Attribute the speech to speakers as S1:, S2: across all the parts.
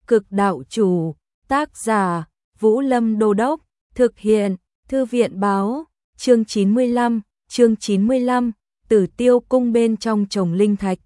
S1: Cực đạo chủ, tác giả, Vũ Lâm Đô Đốc, thực hiện, Thư viện báo, chương 95, Tử Tiêu cung bên trong trồng linh thạch.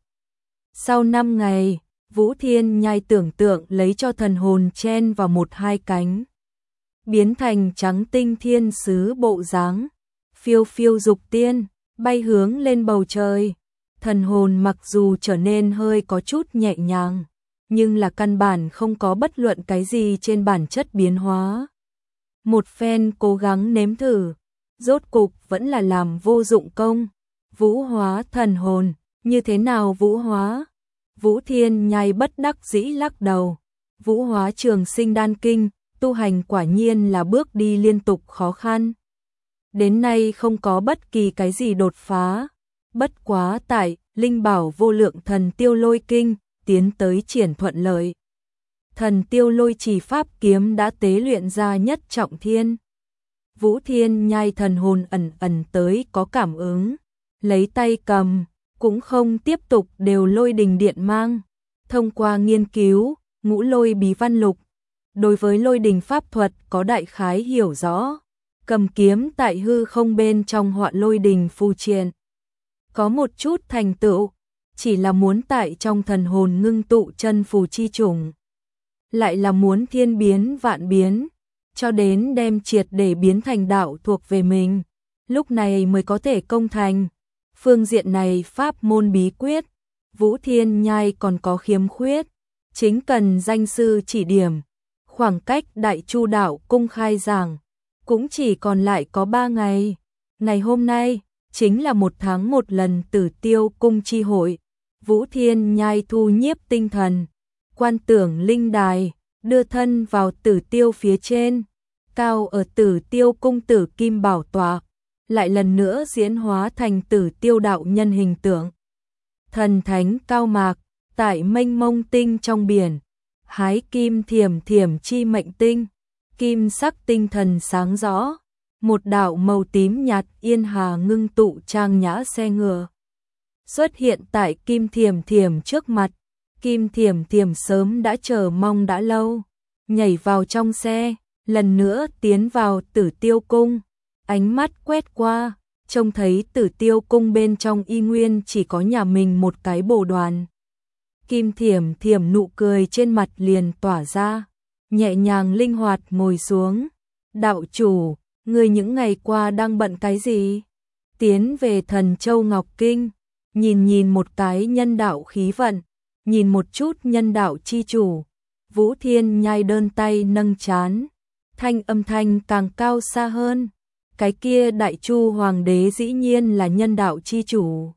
S1: Sau 5 ngày, Vũ Thiên Nhai tưởng tượng lấy cho thần hồn chen vào 1-2 cánh, biến thành trắng tinh thiên sứ bộ dáng, phiêu phiêu dục tiên, bay hướng lên bầu trời. Thần hồn mặc dù trở nên hơi có chút nhẹ nhàng, nhưng là căn bản không có bất luận cái gì trên bản chất biến hóa. Một phen cố gắng nếm thử, rốt cục vẫn là làm vô dụng công. Vũ hóa thần hồn, như thế nào vũ hóa? Vũ Thiên Nhai bất đắc dĩ lắc đầu. Vũ hóa Trường Sinh Đan Kinh, tu hành quả nhiên là bước đi liên tục khó khăn. Đến nay không có bất kỳ cái gì đột phá. Bất quá tại Linh Bảo Vô Lượng Thần Tiêu Lôi Kinh, tiến tới triển thuận lợi. Thần Tiêu Lôi Chỉ pháp kiếm đã tế luyện ra nhất trọng thiên. Vũ Thiên Nhai thần hồn ẩn tới có cảm ứng, lấy tay cầm, cũng không tiếp tục đều lôi đình điện mang. Thông qua nghiên cứu Ngũ Lôi Bí Văn Lục, đối với lôi đình pháp thuật có đại khái hiểu rõ. Cầm kiếm tại hư không bên trong họa lôi đình phù triện, có một chút thành tựu, chỉ là muốn tại trong thần hồn ngưng tụ chân phù chi chủng, lại là muốn thiên biến vạn biến, cho đến đem triệt để biến thành đạo thuộc về mình, lúc này mới có thể công thành. Phương diện này pháp môn bí quyết, Vũ Thiên Nhai còn có khiếm khuyết, chính cần danh sư chỉ điểm. Khoảng cách Đại Chu Đạo cung khai giảng cũng chỉ còn lại có 3 ngày. Ngày hôm nay chính là 1 tháng 1 lần Tử Tiêu cung chi hội. Vũ Thiên Nhai thu nhiếp tinh thần, quan tưởng linh đài, đưa thân vào Tử Tiêu phía trên, cao ở Tử Tiêu cung Tử Kim bảo tọa, lại lần nữa diễn hóa thành Tử Tiêu đạo nhân hình tượng. Thần thánh cao mạc, tại mênh mông tinh trong biển, hái kim thiểm chi mệnh tinh, kim sắc tinh thần sáng rõ, một đạo màu tím nhạt yên hà ngưng tụ trang nhã xe ngựa xuất hiện tại kim thiểm trước mặt. Kim thiểm sớm đã chờ mong đã lâu, nhảy vào trong xe, lần nữa tiến vào Tử Tiêu cung, ánh mắt quét qua, trông thấy Tử Tiêu cung bên trong y nguyên chỉ có nhà mình một cái bồ đoàn. Kim thiểm nụ cười trên mặt liền tỏa ra, nhẹ nhàng linh hoạt ngồi xuống. Đạo chủ, người những ngày qua đang bận cái gì? Tiến về Thần Châu Ngọc Kinh, nhìn một cái nhân đạo khí vận, nhìn một chút nhân đạo chi chủ. Vũ Thiên Nhai đơn tay nâng trán, âm thanh càng cao xa hơn. Cái kia Đại Chu Hoàng đế dĩ nhiên là nhân đạo chi chủ.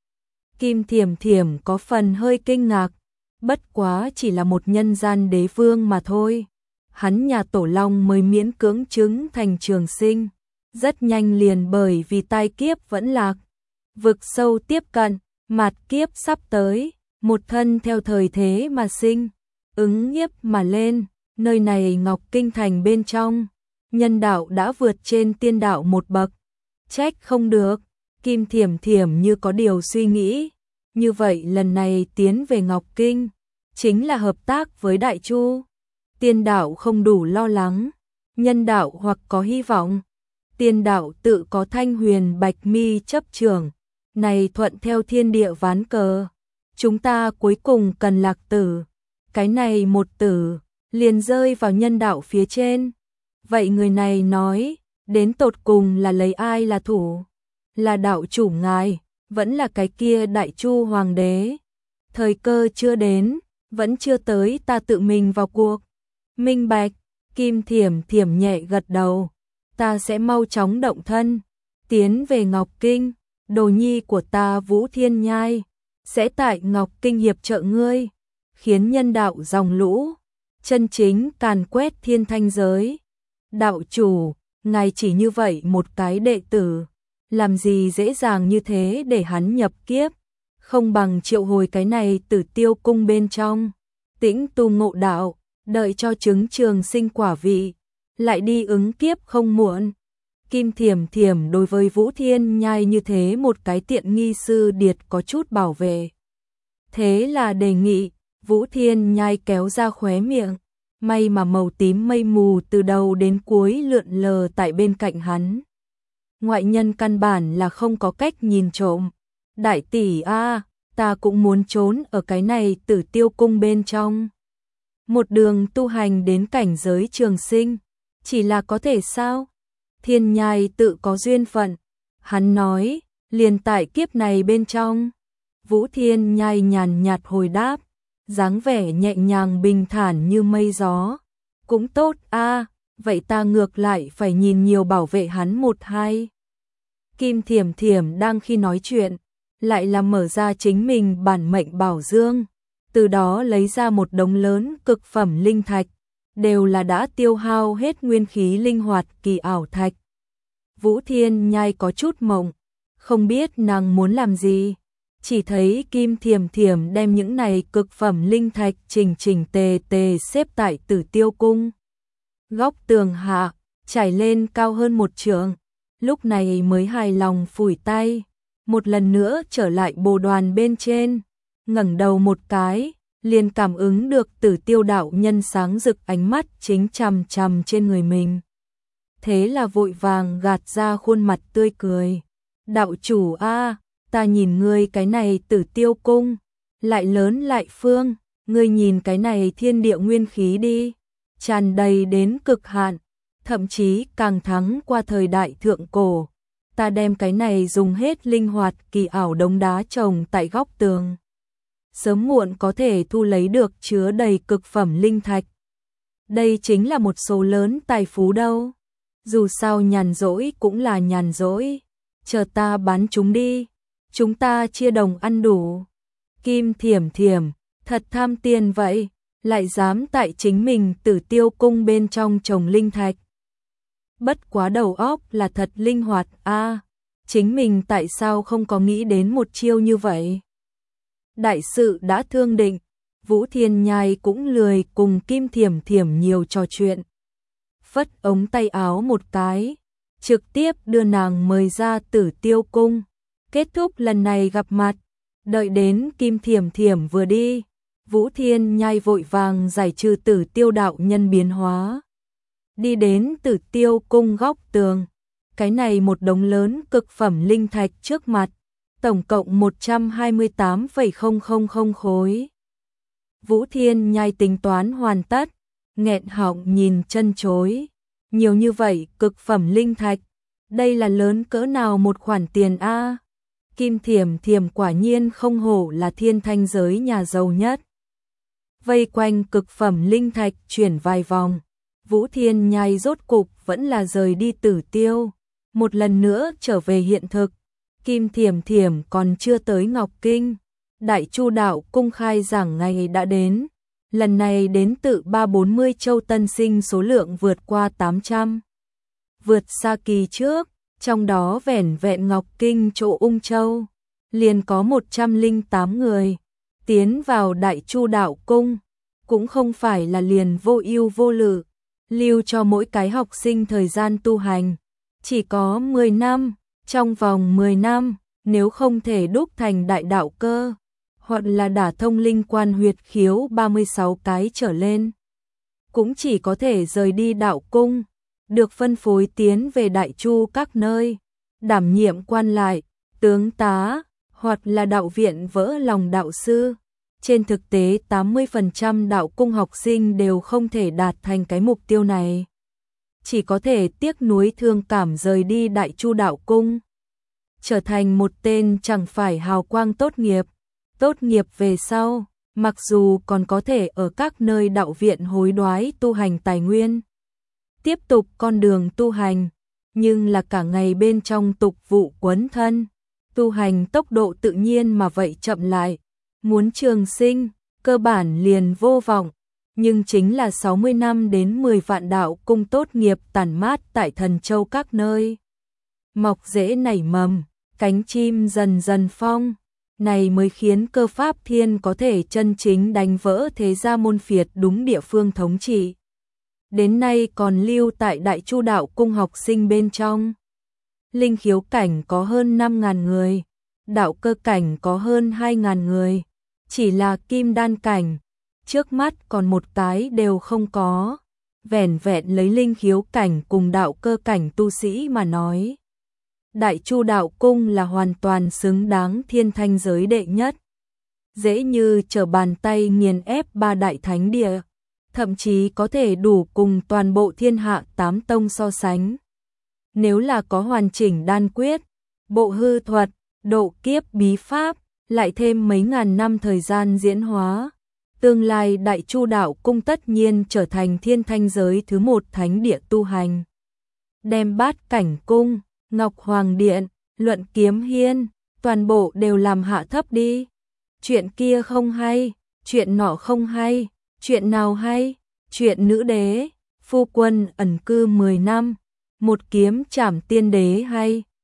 S1: Kim thiểm có phần hơi kinh ngạc, bất quá chỉ là một nhân gian đế vương mà thôi. Hắn nhà Tổ Long mới miễn cưỡng chứng thành trường sinh, rất nhanh liền bởi vì tai kiếp vẫn lạc, vực sâu tiếp cận, mạt kiếp sắp tới, một thân theo thời thế mà sinh, ứng nhiếp mà lên. Nơi này Ngọc Kinh thành bên trong, nhân đạo đã vượt trên tiên đạo một bậc, trách không được. Kim thiểm như có điều suy nghĩ, như vậy lần này tiến về Ngọc Kinh chính là hợp tác với Đại Chu. Tiên đạo không đủ lo lắng, nhân đạo hoặc có hy vọng. Tiên đạo tự có Thanh Huyền Bạch Mi chấp trưởng, này thuận theo thiên địa ván cờ. Chúng ta cuối cùng cần lạc tử, cái này một tử liền rơi vào nhân đạo phía trên. Vậy người này nói, đến tột cùng là lấy ai là thủ? Là đạo chủ ngài, vẫn là cái kia Đại Chu Hoàng đế? Thời cơ chưa đến, vẫn chưa tới ta tự mình vào cuộc. Minh bạch. Kim thiểm nhẹ gật đầu. Ta sẽ mau chóng động thân, tiến về Ngọc Kinh. Đồ nhi của ta Vũ Thiên Nhai sẽ tại Ngọc Kinh hiệp trợ ngươi, khiến nhân đạo dòng lũ chân chính càn quét thiên thanh giới. Đạo chủ, ngài chỉ như vậy một cái đệ tử, làm gì dễ dàng như thế để hắn nhập kiếp, không bằng triệu hồi cái này Tử Tiêu cung bên trong, tĩnh tu ngộ đạo, đợi cho chứng trường sinh quả vị, lại đi ứng kiếp không muộn. Kim thiểm đối với Vũ Thiên Nhai như thế một cái tiện nghi sư điệt có chút bảo vệ. Thế là đề nghị, Vũ Thiên Nhai kéo ra khóe miệng, may mà màu tím mây mù từ đầu đến cuối lượn lờ tại bên cạnh hắn. Ngoại nhân căn bản là không có cách nhìn trộm. Đại tỷ a, ta cũng muốn trốn ở cái này Tử Tiêu cung bên trong. Một đường tu hành đến cảnh giới trường sinh, chỉ là có thể sao? Thiên Nhai tự có duyên phận. Hắn nói, liền tại kiếp này bên trong. Vũ Thiên Nhai nhàn nhạt hồi đáp, dáng vẻ nhẹ nhàng bình thản như mây gió. Cũng tốt a, vậy ta ngược lại phải nhìn nhiều bảo vệ hắn một hai. Kim Thiểm Thiểm đang khi nói chuyện, lại là mở ra chính mình bản mệnh bảo dương, từ đó lấy ra một đống lớn cực phẩm linh thạch, đều là đã tiêu hao hết nguyên khí linh hoạt kỳ ảo thạch. Vũ Thiên Nhai có chút mộng, không biết nàng muốn làm gì, chỉ thấy Kim Thiểm Thiểm đem những này cực phẩm linh thạch chỉnh chỉnh tề tề xếp tại Tử Tiêu cung. Góc tường hạ, trải lên cao hơn một trượng, lúc này mới hài lòng phủi tay, một lần nữa trở lại bồ đoàn bên trên, ngẩng đầu một cái, liền cảm ứng được Tử Tiêu đạo nhân sáng rực ánh mắt chính chằm chằm trên người mình. Thế là vội vàng gạt ra khuôn mặt tươi cười. Đạo chủ a, ta nhìn ngươi cái này Tử Tiêu cung, lại lớn lại phương, ngươi nhìn cái này thiên địa nguyên khí đi, tràn đầy đến cực hạn, thậm chí càng thắng qua thời đại thượng cổ. Ta đem cái này dùng hết linh hoạt kỳ ảo đống đá trồng tại góc tường. Sớm muộn có thể thu lấy được chứa đầy cực phẩm linh thạch. Đây chính là một số lớn tài phú đâu. Dù sao nhàn rỗi cũng là nhàn rỗi. Chờ ta bán chúng đi. Chúng ta chia đồng ăn đủ. Kim Thiểm Thiểm, thật tham tiền vậy, lại dám tại chính mình Tử Tiêu cung bên trong trồng linh thạch. Bất quá đầu óc là thật linh hoạt a, chính mình tại sao không có nghĩ đến một chiêu như vậy? Đại sự đã thương định, Vũ Thiên Nhai cũng lười cùng Kim Thiểm Thiểm nhiều trò chuyện. Phất ống tay áo một cái, trực tiếp đưa nàng mời ra Tử Tiêu cung. Kết thúc lần này gặp mặt, đợi đến Kim Thiểm Thiểm vừa đi, Vũ Thiên Nhai vội vàng giải trừ Tử Tiêu đạo nhân biến hóa. Đi đến Tử Tiêu cung góc tường, cái này một đống lớn cực phẩm linh thạch trước mặt, tổng cộng 128,000 khối. Vũ Thiên Nhai tính toán hoàn tất, nghẹn họng nhìn chân chối. Nhiều như vậy cực phẩm linh thạch, đây là lớn cỡ nào một khoản tiền a? Kim Thiểm Thiểm quả nhiên không hổ là thiên thanh giới nhà giàu nhất. Vây quanh cực phẩm linh thạch chuyển vài vòng, Vũ Thiên Nhai rốt cục vẫn là rời đi Tử Tiêu, một lần nữa trở về hiện thực. Kim Thiểm Thiểm còn chưa tới Ngọc Kinh, Đại Chu đạo cung khai giảng ngày đã đến, lần này đến tự 340 châu tân sinh số lượng vượt qua 800. Vượt xa kỳ trước, trong đó vẻn vẹn Ngọc Kinh chỗ Ung Châu, liền có 108 người tiến vào Đại Chu đạo cung, cũng không phải là liền vô ưu vô lự, lưu cho mỗi cái học sinh thời gian tu hành, chỉ có 10 năm, trong vòng 10 năm, nếu không thể đúc thành đại đạo cơ, hoặc là đả thông linh quan huyệt khiếu 36 cái trở lên, cũng chỉ có thể rời đi đạo cung, được phân phối tiến về Đại Chu các nơi, đảm nhiệm quan lại, tướng tá, hoặc là đạo viện vỡ lòng đạo sư. Trên thực tế 80% đạo cung học sinh đều không thể đạt thành cái mục tiêu này. Chỉ có thể tiếc nuối thương cảm rời đi Đại Chu đạo cung. Trở thành một tên chẳng phải hào quang tốt nghiệp về sau, mặc dù còn có thể ở các nơi đạo viện hối đoái tu hành tài nguyên. Tiếp tục con đường tu hành, nhưng là cả ngày bên trong tục vụ quấn thân, tu hành tốc độ tự nhiên mà vậy chậm lại. Muốn trường sinh, cơ bản liền vô vọng, nhưng chính là 60 năm đến 10 vạn đạo cung tốt nghiệp tản mát tại Thần Châu các nơi. Mọc rễ nảy mầm, cánh chim dần dần phong, này mới khiến Cơ Pháp Thiên có thể chân chính đánh vỡ thế gia môn phiệt đúng địa phương thống trị. Đến nay còn lưu tại Đại Chu đạo cung học sinh bên trong. Linh khiếu cảnh có hơn 5.000 người, đạo cơ cảnh có hơn 2.000 người. Chỉ là kim đan cảnh, trước mắt còn một cái đều không có, vẻn vẹn lấy linh khiếu cảnh cùng đạo cơ cảnh tu sĩ mà nói. Đại Chu đạo cung là hoàn toàn xứng đáng thiên thanh giới đệ nhất. Dễ như trở bàn tay nghiền ép ba đại thánh địa, thậm chí có thể đủ cùng toàn bộ thiên hạ 8 tông so sánh. Nếu là có hoàn chỉnh đan quyết, bộ hư thuật, độ kiếp bí pháp, lại thêm mấy ngàn năm thời gian diễn hóa, tương lai Đại Chu đạo cung tất nhiên trở thành thiên thanh giới thứ một thánh địa tu hành. Đem Bát Cảnh cung, Ngọc Hoàng điện, Luận Kiếm hiên, toàn bộ đều làm hạ thấp đi. Chuyện kia không hay, chuyện nọ không hay, chuyện nào hay? Chuyện nữ đế, phu quân ẩn cư 10 năm, một kiếm trảm tiên đế hay?